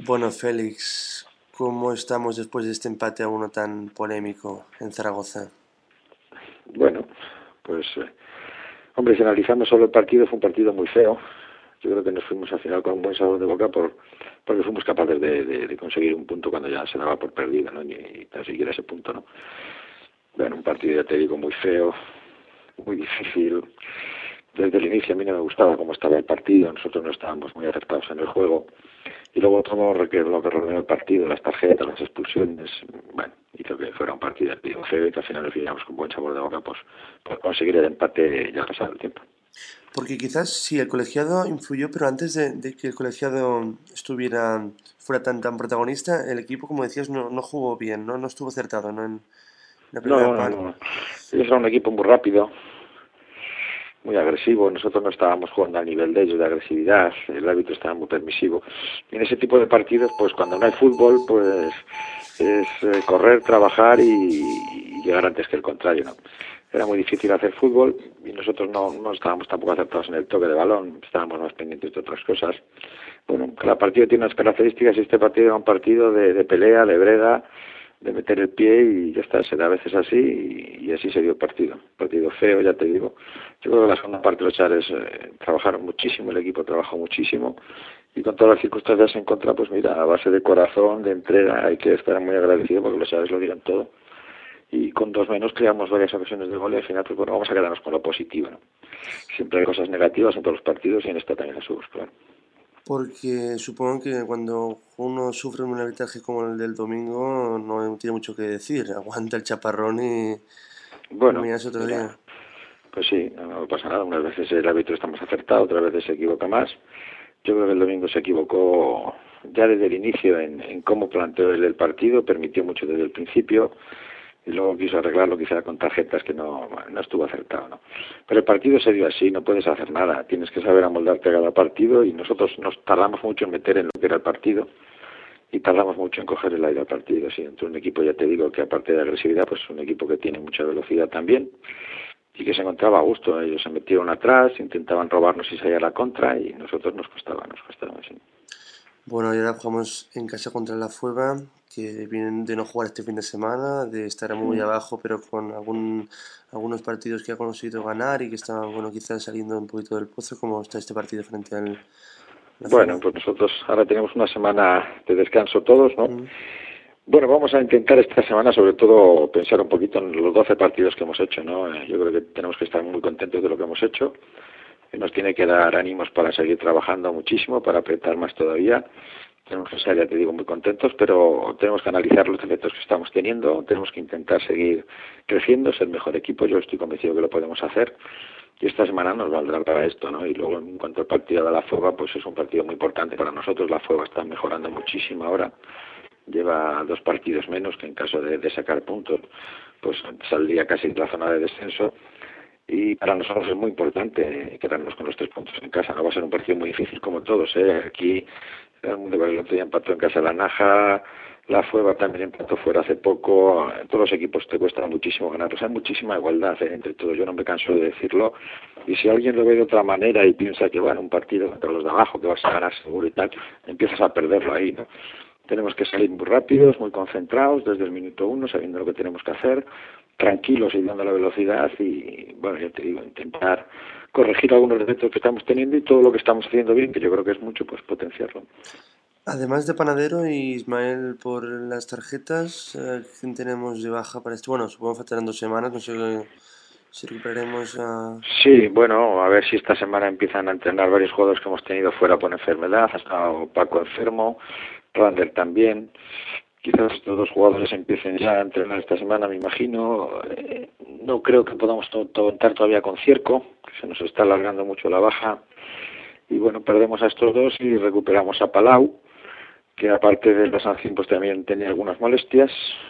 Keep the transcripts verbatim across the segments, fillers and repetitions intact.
Bueno, Félix, ¿cómo estamos después de este empate a uno tan polémico en Zaragoza? Bueno, pues, eh, hombre, si analizando solo el partido, fue un partido muy feo. Yo creo que nos fuimos al final con un buen sabor de boca por porque fuimos capaces de, de, de conseguir un punto cuando ya se daba por perdido, ¿no? Ni, ni tan siquiera ese punto, ¿no? Bueno, un partido, ya te digo, muy feo, muy difícil. Desde el inicio a mí no me gustaba cómo estaba el partido, nosotros no estábamos muy acertados en el juego. Y luego todo lo que, lo que rodeó el partido, las tarjetas, las expulsiones, bueno, hizo que fuera un partido de pido feo y que al final nos finamos con buen sabor de boca, pues, por conseguir el empate ya pasado el tiempo. Porque quizás sí, el colegiado influyó, pero antes de, de que el colegiado estuviera, fuera tan, tan protagonista, el equipo, como decías, no, no jugó bien, ¿no? No estuvo acertado, ¿no? En la primera No, no, parte. no. Ellos eran un equipo muy rápido, muy agresivo. Nosotros no estábamos jugando al nivel de ellos de agresividad. El árbitro estaba muy permisivo. Y en ese tipo de partidos, pues cuando no hay fútbol, pues es eh, correr, trabajar y, y llegar antes que el contrario, ¿no? Era muy difícil hacer fútbol y nosotros no, no estábamos tampoco acertados en el toque de balón, estábamos más pendientes de otras cosas. Bueno, cada partido tiene unas características y este partido era un partido de, de pelea, de brega, de meter el pie y ya está, se da a veces así y, y así se dio el partido. Partido feo, ya te digo. Yo creo que la segunda parte los chavales eh, trabajaron muchísimo, el equipo trabajó muchísimo y con todas las circunstancias en contra, pues mira, a base de corazón, de entrega, hay que estar muy agradecido porque los chavales lo dieron todo y con dos menos creamos varias ocasiones de gol y al final pues bueno, vamos a quedarnos con lo positivo, ¿no? Siempre hay cosas negativas en todos los partidos y en esta también las hubo, claro. Porque supongo que cuando uno sufre un arbitraje como el del domingo, no tiene mucho que decir. Aguanta el chaparrón y, y Bueno, mañana es otro mira, día. pues sí, no, no pasa nada, unas veces el árbitro está más acertado, otras veces se equivoca más. Yo creo que el domingo se equivocó ya desde el inicio en, en cómo planteó él el partido, permitió mucho desde el principio y luego quiso arreglarlo quizá con tarjetas que no, no estuvo acertado, ¿no? Pero el partido se dio así, no puedes hacer nada, tienes que saber amoldarte a cada partido y nosotros nos tardamos mucho en meter en lo que era el partido y tardamos mucho en coger el aire al partido. Sí, entre un equipo, ya te digo, que aparte de agresividad, pues es un equipo que tiene mucha velocidad también y que se encontraba a gusto. Ellos se metieron atrás, intentaban robarnos y salir a la contra y nosotros nos costaba, nos costaba, sí. Bueno, y ahora jugamos en casa contra la Fueva, que vienen de no jugar este fin de semana, de estar muy Mm. abajo, pero con algún, algunos partidos que ha conseguido ganar y que están, bueno, quizás saliendo un poquito del pozo, como está este partido frente al la Bueno, Fueva. pues nosotros ahora tenemos una semana de descanso todos, ¿no? Mm. Bueno, vamos a intentar esta semana sobre todo pensar un poquito en los doce partidos que hemos hecho, ¿no? Eh, Yo creo que tenemos que estar muy contentos de lo que hemos hecho. Que Nos tiene que dar ánimos para seguir trabajando muchísimo, para apretar más todavía. Tenemos que estar, ya te digo, muy contentos, pero tenemos que analizar los defectos que estamos teniendo, tenemos que intentar seguir creciendo, ser mejor equipo. Yo estoy convencido que lo podemos hacer y esta semana nos valdrá para esto, ¿no? Y luego en cuanto al partido de la Fuega, pues es un partido muy importante para nosotros. La Fuega está mejorando muchísimo ahora, lleva dos partidos menos que en caso de, de sacar puntos, pues saldría casi de la zona de descenso y para nosotros es muy importante quedarnos con los tres puntos en casa. No va a ser un partido muy difícil como todos, ¿eh? Aquí el mundo el otro día empató en casa la Naja, la Fueva también empató fuera hace poco. Todos los equipos te cuesta muchísimo ganar. Pues hay muchísima igualdad, ¿eh? Entre todos. Yo no me canso de decirlo. Y si alguien lo ve de otra manera y piensa que bueno, un partido contra los de abajo que vas a ganar seguro y tal, empiezas a perderlo ahí, ¿no? Tenemos que salir muy rápidos, muy concentrados desde el minuto uno, sabiendo lo que tenemos que hacer, tranquilos y dando la velocidad y, bueno, ya te digo, intentar corregir algunos defectos que estamos teniendo y todo lo que estamos haciendo bien, que yo creo que es mucho, pues potenciarlo. Además de Panadero y Ismael por las tarjetas, eh, ¿quién tenemos de baja para esto? Bueno, supongo que faltarán dos semanas, no sé si recuperaremos a... Sí, bueno, a ver si esta semana empiezan a entrenar varios jugadores que hemos tenido fuera por enfermedad. Ha estado Paco enfermo, Rander también. Quizás estos dos jugadores empiecen ya a entrenar esta semana, me imagino. Eh, no creo que podamos to contar todavía con Cierco, que se nos está alargando mucho la baja. Y bueno, perdemos a estos dos y recuperamos a Palau, que aparte de la sanción pues también tenía algunas molestias.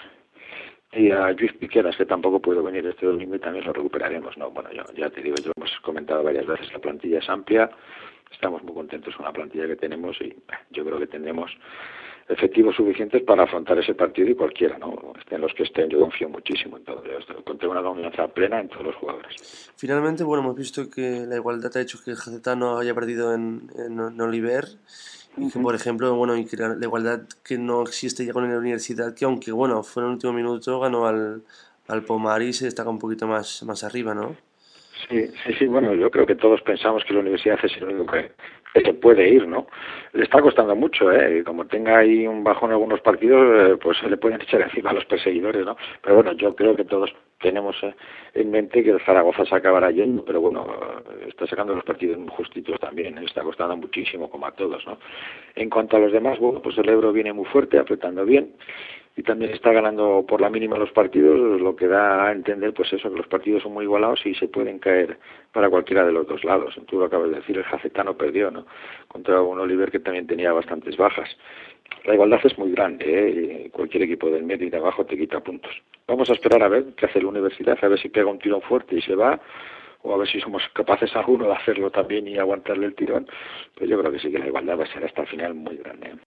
Y a Luis Piqueras, que tampoco pudo venir este domingo y también lo recuperaremos, ¿no? Bueno, yo, ya te digo, yo lo hemos comentado varias veces, la plantilla es amplia, estamos muy contentos con la plantilla que tenemos y yo creo que tendremos efectivos suficientes para afrontar ese partido y cualquiera, ¿no? Estén los que estén, yo confío muchísimo en todo, yo encontré una confianza plena en todos los jugadores. Finalmente, bueno, hemos visto que la igualdad ha hecho que el Gacetano haya perdido en, en, en Oliver Y que, por ejemplo, bueno, y que la, la igualdad que no existe ya con la universidad, que aunque, bueno, fue en el último minuto, ganó al, al Pomar y se destaca un poquito más, más arriba, ¿no? Sí, sí, sí, bueno, yo creo que todos pensamos que la universidad es el único que, que se puede ir, ¿no? Le está costando mucho, ¿eh? Y como tenga ahí un bajón en algunos partidos, eh, pues se le pueden echar encima a los perseguidores, ¿no? Pero bueno, yo creo que todos tenemos eh, en mente que el Zaragoza se acabará yendo, pero bueno, eh, está sacando los partidos muy justitos también, ¿eh? Está costando muchísimo, como a todos, ¿no? En cuanto a los demás, bueno, pues el Ebro viene muy fuerte, apretando bien, y también está ganando por la mínima los partidos, lo que da a entender pues eso, que los partidos son muy igualados y se pueden caer para cualquiera de los dos lados. Tú lo acabas de decir, el Jacetano perdió, ¿no? Contra un Oliver que también tenía bastantes bajas. La igualdad es muy grande, ¿eh? Y cualquier equipo del medio y de abajo te quita puntos. Vamos a esperar a ver qué hace la universidad, a ver si pega un tirón fuerte y se va, o a ver si somos capaces alguno de hacerlo también y aguantarle el tirón. Pues yo creo que sí que la igualdad va a ser hasta el final muy grande, ¿eh?